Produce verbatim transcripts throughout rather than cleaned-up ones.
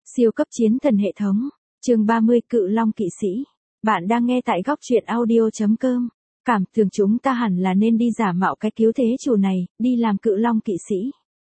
Siêu cấp chiến thần hệ thống. Chương ba mươi Cự Long Kỵ Sĩ. Bạn đang nghe tại góc truyện audio.com. Cảm tưởng chúng ta hẳn là nên đi giả mạo cái cứu thế chủ này, đi làm Cự Long Kỵ Sĩ.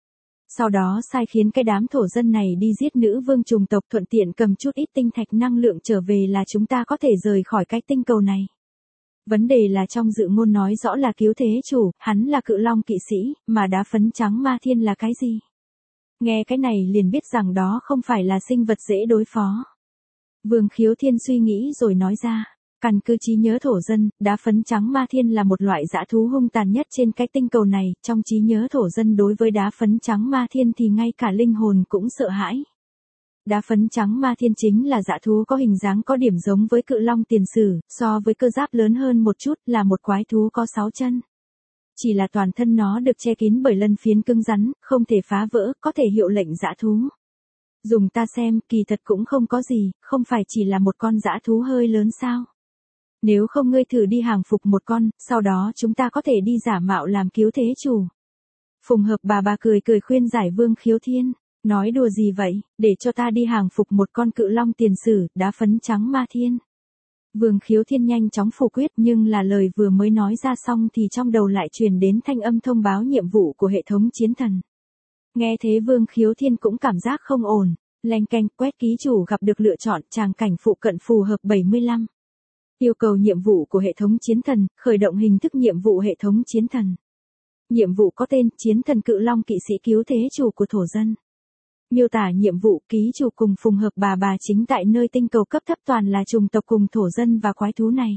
Sau đó sai khiến cái đám thổ dân này đi giết nữ vương trùng tộc, thuận tiện cầm chút ít tinh thạch năng lượng trở về là chúng ta có thể rời khỏi cái tinh cầu này. Vấn đề là trong dự ngôn nói rõ là cứu thế chủ, hắn là Cự Long Kỵ Sĩ, mà đá phấn trắng ma thiên là cái gì? Nghe cái này liền biết rằng đó không phải là sinh vật dễ đối phó. Vương Khiếu Thiên suy nghĩ rồi nói ra, căn cứ trí nhớ thổ dân, đá phấn trắng ma thiên là một loại dã thú hung tàn nhất trên cái tinh cầu này, trong trí nhớ thổ dân đối với đá phấn trắng ma thiên thì ngay cả linh hồn cũng sợ hãi. Đá phấn trắng ma thiên chính là dã thú có hình dáng có điểm giống với cự long tiền sử, so với cơ giáp lớn hơn một chút, là một quái thú có sáu chân. Chỉ là toàn thân nó được che kín bởi lân phiến cứng rắn, không thể phá vỡ, có thể hiệu lệnh dã thú. Dùng ta xem, kỳ thật cũng không có gì, không phải chỉ là một con dã thú hơi lớn sao? Nếu không ngươi thử đi hàng phục một con, sau đó chúng ta có thể đi giả mạo làm cứu thế chủ. Phùng Hợp bà bà cười cười khuyên giải Vương Khiếu Thiên, nói đùa gì vậy, để cho ta đi hàng phục một con cự long tiền sử, đá phấn trắng ma thiên. Vương Khiếu Thiên nhanh chóng phủ quyết, nhưng là lời vừa mới nói ra xong thì trong đầu lại truyền đến thanh âm thông báo nhiệm vụ của hệ thống chiến thần. Nghe thế Vương Khiếu Thiên cũng cảm giác không ổn, leng keng quét ký chủ gặp được lựa chọn tràng cảnh phụ cận phù hợp bảy mươi lăm. Yêu cầu nhiệm vụ của hệ thống chiến thần, khởi động hình thức nhiệm vụ hệ thống chiến thần. Nhiệm vụ có tên Chiến thần Cự Long Kỵ Sĩ cứu thế chủ của thổ dân. Miêu tả nhiệm vụ ký chủ cùng Phùng Hợp bà bà chính tại nơi tinh cầu cấp thấp toàn là trùng tộc cùng thổ dân và quái thú này.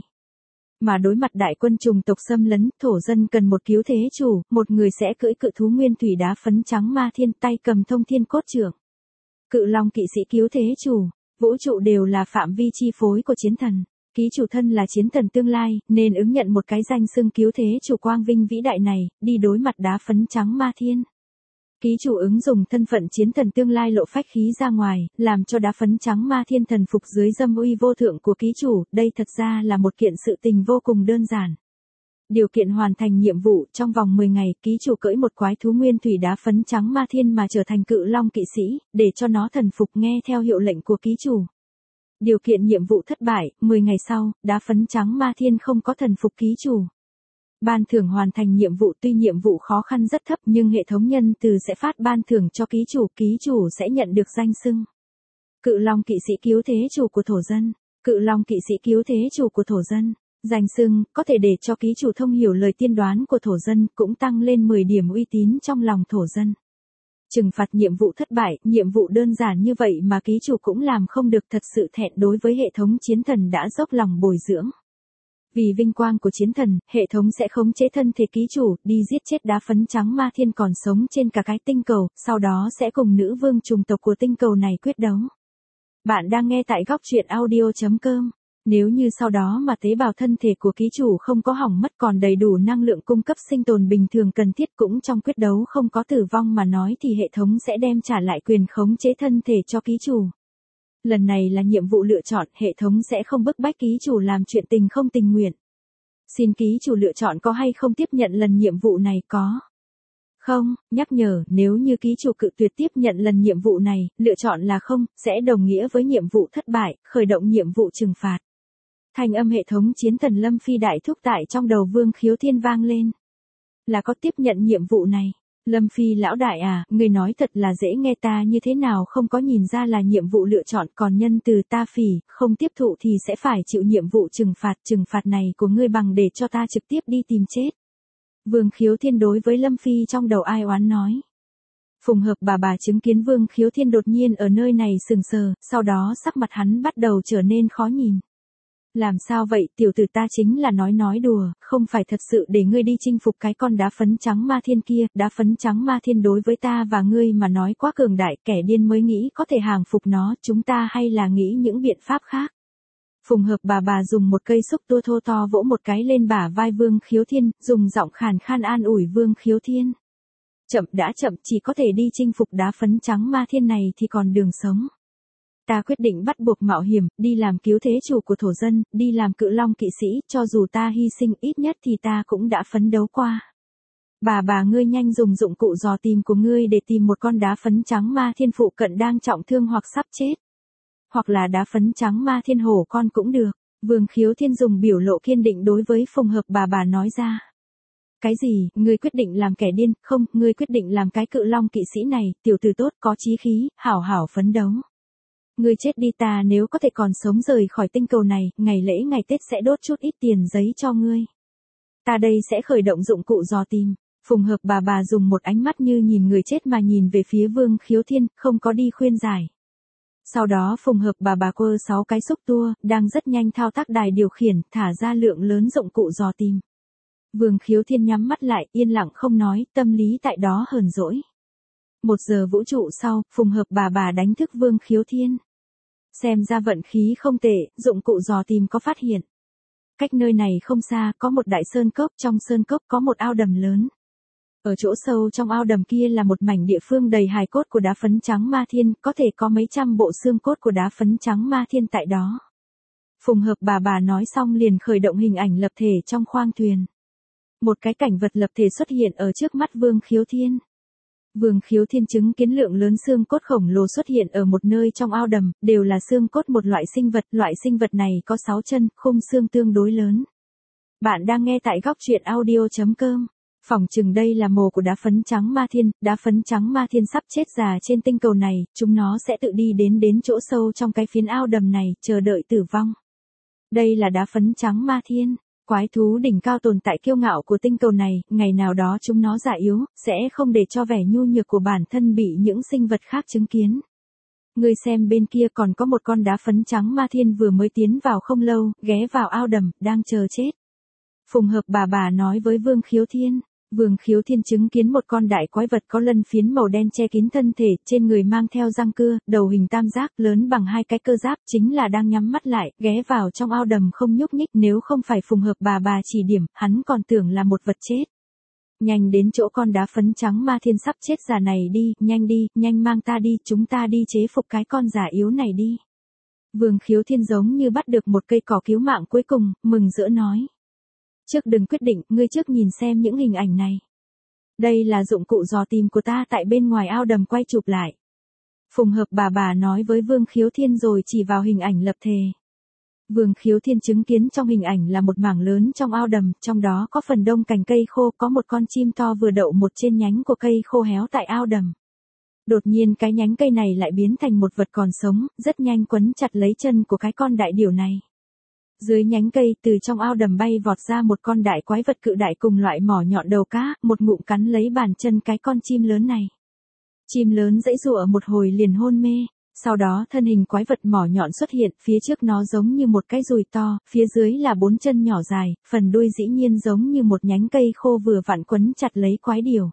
Mà đối mặt đại quân trùng tộc xâm lấn, thổ dân cần một cứu thế chủ, một người sẽ cưỡi cự thú nguyên thủy đá phấn trắng ma thiên, tay cầm thông thiên cốt trưởng. Cự Long Kỵ Sĩ cứu thế chủ, vũ trụ đều là phạm vi chi phối của chiến thần. Ký chủ thân là chiến thần tương lai, nên ứng nhận một cái danh xưng cứu thế chủ quang vinh vĩ đại này, đi đối mặt đá phấn trắng ma thiên. Ký chủ ứng dùng thân phận chiến thần tương lai lộ phách khí ra ngoài, làm cho đá phấn trắng ma thiên thần phục dưới dâm uy vô thượng của ký chủ, đây thật ra là một kiện sự tình vô cùng đơn giản. Điều kiện hoàn thành nhiệm vụ, trong vòng mười ngày, ký chủ cưỡi một quái thú nguyên thủy đá phấn trắng ma thiên mà trở thành Cự Long Kỵ Sĩ, để cho nó thần phục nghe theo hiệu lệnh của ký chủ. Điều kiện nhiệm vụ thất bại, mười ngày sau, đá phấn trắng ma thiên không có thần phục ký chủ. Ban thưởng hoàn thành nhiệm vụ, tuy nhiệm vụ khó khăn rất thấp nhưng hệ thống nhân từ sẽ phát ban thưởng cho ký chủ, ký chủ sẽ nhận được danh xưng Cự Long Kỵ Sĩ cứu thế chủ của thổ dân. Cự Long Kỵ Sĩ cứu thế chủ của thổ dân. Danh xưng có thể để cho ký chủ thông hiểu lời tiên đoán của thổ dân, cũng tăng lên mười điểm uy tín trong lòng thổ dân. Trừng phạt nhiệm vụ thất bại, nhiệm vụ đơn giản như vậy mà ký chủ cũng làm không được, thật sự thẹn đối với hệ thống chiến thần đã dốc lòng bồi dưỡng. Vì vinh quang của chiến thần, hệ thống sẽ khống chế thân thể ký chủ, đi giết chết đá phấn trắng ma thiên còn sống trên cả cái tinh cầu, sau đó sẽ cùng nữ vương trùng tộc của tinh cầu này quyết đấu. Bạn đang nghe tại góc truyện audio.com. Nếu như sau đó mà tế bào thân thể của ký chủ không có hỏng mất còn đầy đủ năng lượng cung cấp sinh tồn bình thường cần thiết, cũng trong quyết đấu không có tử vong mà nói, thì hệ thống sẽ đem trả lại quyền khống chế thân thể cho ký chủ. Lần này là nhiệm vụ lựa chọn, hệ thống sẽ không bức bách ký chủ làm chuyện tình không tình nguyện. Xin ký chủ lựa chọn có hay không tiếp nhận lần nhiệm vụ này. Có. Không, nhắc nhở, nếu như ký chủ cự tuyệt tiếp nhận lần nhiệm vụ này, lựa chọn là không, sẽ đồng nghĩa với nhiệm vụ thất bại, khởi động nhiệm vụ trừng phạt. Thanh âm hệ thống chiến thần Lâm Phi đại thúc tại trong đầu Vương Khiếu Thiên vang lên. Là có tiếp nhận nhiệm vụ này. Lâm Phi lão đại à, người nói thật là dễ nghe, ta như thế nào không có nhìn ra là nhiệm vụ lựa chọn, còn nhân từ ta phỉ, không tiếp thụ thì sẽ phải chịu nhiệm vụ trừng phạt, trừng phạt này của ngươi bằng để cho ta trực tiếp đi tìm chết. Vương Khiếu Thiên đối với Lâm Phi trong đầu ai oán nói. Phùng Hợp bà bà chứng kiến Vương Khiếu Thiên đột nhiên ở nơi này sừng sờ, sau đó sắc mặt hắn bắt đầu trở nên khó nhìn. Làm sao vậy, tiểu tử, ta chính là nói nói đùa, không phải thật sự để ngươi đi chinh phục cái con đá phấn trắng ma thiên kia, đá phấn trắng ma thiên đối với ta và ngươi mà nói quá cường đại, kẻ điên mới nghĩ có thể hàng phục nó, chúng ta hay là nghĩ những biện pháp khác. Phùng Hợp bà bà dùng một cây xúc tua thô to vỗ một cái lên bả vai Vương Khiếu Thiên, dùng giọng khàn khan an ủi Vương Khiếu Thiên. Chậm đã chậm, chỉ có thể đi chinh phục đá phấn trắng ma thiên này thì còn đường sống. Ta quyết định bắt buộc mạo hiểm, đi làm cứu thế chủ của thổ dân, đi làm Cự Long Kỵ Sĩ, cho dù ta hy sinh ít nhất thì ta cũng đã phấn đấu qua. Bà bà ngươi nhanh dùng dụng cụ dò tìm của ngươi để tìm một con đá phấn trắng ma thiên phụ cận đang trọng thương hoặc sắp chết. Hoặc là đá phấn trắng ma thiên hổ con cũng được. Vương Khiếu Thiên dùng biểu lộ kiên định đối với Phùng Hợp bà bà nói ra. Cái gì, ngươi quyết định làm kẻ điên, không, ngươi quyết định làm cái cự long kỵ sĩ này, tiểu tử tốt, có chí khí, hảo hảo phấn đấu. Ngươi chết đi, ta nếu có thể còn sống rời khỏi tinh cầu này, ngày lễ ngày Tết sẽ đốt chút ít tiền giấy cho ngươi. Ta đây sẽ khởi động dụng cụ dò tìm. Phùng Hợp bà bà dùng một ánh mắt như nhìn người chết mà nhìn về phía Vương Khiếu Thiên, không có đi khuyên giải. Sau đó Phùng Hợp bà bà quơ sáu cái xúc tua, đang rất nhanh thao tác đài điều khiển, thả ra lượng lớn dụng cụ dò tìm. Vương Khiếu Thiên nhắm mắt lại, yên lặng không nói, tâm lý tại đó hờn dỗi. Một giờ vũ trụ sau, Phùng Hợp bà bà đánh thức Vương Khiếu Thiên. Xem ra vận khí không tệ, dụng cụ dò tìm có phát hiện. Cách nơi này không xa, có một đại sơn cốc, trong sơn cốc có một ao đầm lớn. Ở chỗ sâu trong ao đầm kia là một mảnh địa phương đầy hài cốt của đá phấn trắng ma thiên, có thể có mấy trăm bộ xương cốt của đá phấn trắng ma thiên tại đó. Phùng Hợp bà bà nói xong liền khởi động hình ảnh lập thể trong khoang thuyền. Một cái cảnh vật lập thể xuất hiện ở trước mắt Vương Khiếu Thiên. Vương Khiếu Thiên chứng kiến lượng lớn xương cốt khổng lồ xuất hiện ở một nơi trong ao đầm, đều là xương cốt một loại sinh vật, loại sinh vật này có sáu chân, khung xương tương đối lớn. Bạn đang nghe tại góc truyện audio chấm com. Phỏng chừng đây là mồ của đá phấn trắng ma thiên, đá phấn trắng ma thiên sắp chết già trên tinh cầu này, chúng nó sẽ tự đi đến đến chỗ sâu trong cái phiến ao đầm này, chờ đợi tử vong. Đây là đá phấn trắng ma thiên, quái thú đỉnh cao tồn tại kiêu ngạo của tinh cầu này, ngày nào đó chúng nó già yếu, sẽ không để cho vẻ nhu nhược của bản thân bị những sinh vật khác chứng kiến. Người xem bên kia còn có một con đá phấn trắng ma thiên vừa mới tiến vào không lâu, ghé vào ao đầm, đang chờ chết. Phùng Hợp bà bà nói với Vương Khiếu Thiên. Vương Khiếu Thiên chứng kiến một con đại quái vật có lân phiến màu đen che kín thân thể, trên người mang theo răng cưa, đầu hình tam giác, lớn bằng hai cái cơ giáp, chính là đang nhắm mắt lại, ghé vào trong ao đầm không nhúc nhích, nếu không phải Phùng Hợp bà bà chỉ điểm, hắn còn tưởng là một vật chết. Nhanh đến chỗ con đá phấn trắng ma thiên sắp chết già này đi, nhanh đi, nhanh mang ta đi, chúng ta đi chế phục cái con già yếu này đi. Vương Khiếu Thiên giống như bắt được một cây cỏ cứu mạng cuối cùng, mừng rỡ nói. Trước đừng quyết định, ngươi trước nhìn xem những hình ảnh này. Đây là dụng cụ dò tìm của ta tại bên ngoài ao đầm quay chụp lại. Phùng Hợp bà bà nói với Vương Khiếu Thiên rồi chỉ vào hình ảnh lập thể. Vương Khiếu Thiên chứng kiến trong hình ảnh là một mảng lớn trong ao đầm, trong đó có phần đông cành cây khô, có một con chim to vừa đậu một trên nhánh của cây khô héo tại ao đầm. Đột nhiên cái nhánh cây này lại biến thành một vật còn sống, rất nhanh quấn chặt lấy chân của cái con đại điểu này. Dưới nhánh cây, từ trong ao đầm bay vọt ra một con đại quái vật cự đại cùng loại mỏ nhọn đầu cá, một ngụm cắn lấy bàn chân cái con chim lớn này. Chim lớn giãy giụa một hồi liền hôn mê, sau đó thân hình quái vật mỏ nhọn xuất hiện, phía trước nó giống như một cái dùi to, phía dưới là bốn chân nhỏ dài, phần đuôi dĩ nhiên giống như một nhánh cây khô vừa vặn quấn chặt lấy quái điểu.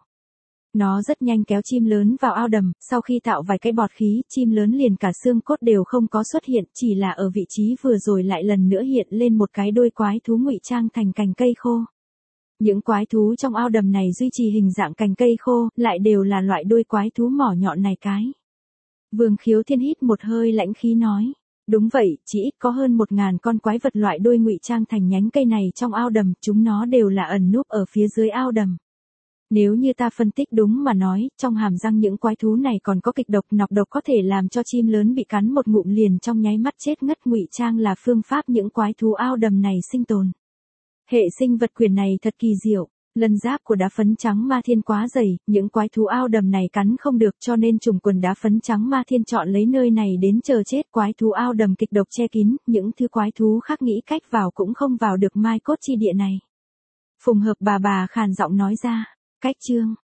Nó rất nhanh kéo chim lớn vào ao đầm, sau khi tạo vài cái bọt khí, chim lớn liền cả xương cốt đều không có xuất hiện, chỉ là ở vị trí vừa rồi lại lần nữa hiện lên một cái đuôi quái thú ngụy trang thành cành cây khô. Những quái thú trong ao đầm này duy trì hình dạng cành cây khô, lại đều là loại đuôi quái thú mỏ nhọn này cái. Vương Khiếu Thiên hít một hơi lãnh khí nói. Đúng vậy, chỉ ít có hơn một ngàn con quái vật loại đuôi ngụy trang thành nhánh cây này trong ao đầm, chúng nó đều là ẩn núp ở phía dưới ao đầm. Nếu như ta phân tích đúng mà nói, trong hàm răng những quái thú này còn có kịch độc, nọc độc có thể làm cho chim lớn bị cắn một ngụm liền trong nháy mắt chết ngất, ngụy trang là phương pháp những quái thú ao đầm này sinh tồn. Hệ sinh vật quyền này thật kỳ diệu, lân giáp của đá phấn trắng ma thiên quá dày, những quái thú ao đầm này cắn không được cho nên trùng quần đá phấn trắng ma thiên chọn lấy nơi này đến chờ chết, quái thú ao đầm kịch độc che kín, những thứ quái thú khác nghĩ cách vào cũng không vào được mai cốt chi địa này. Phùng Hợp bà bà khàn giọng nói ra. Cách chương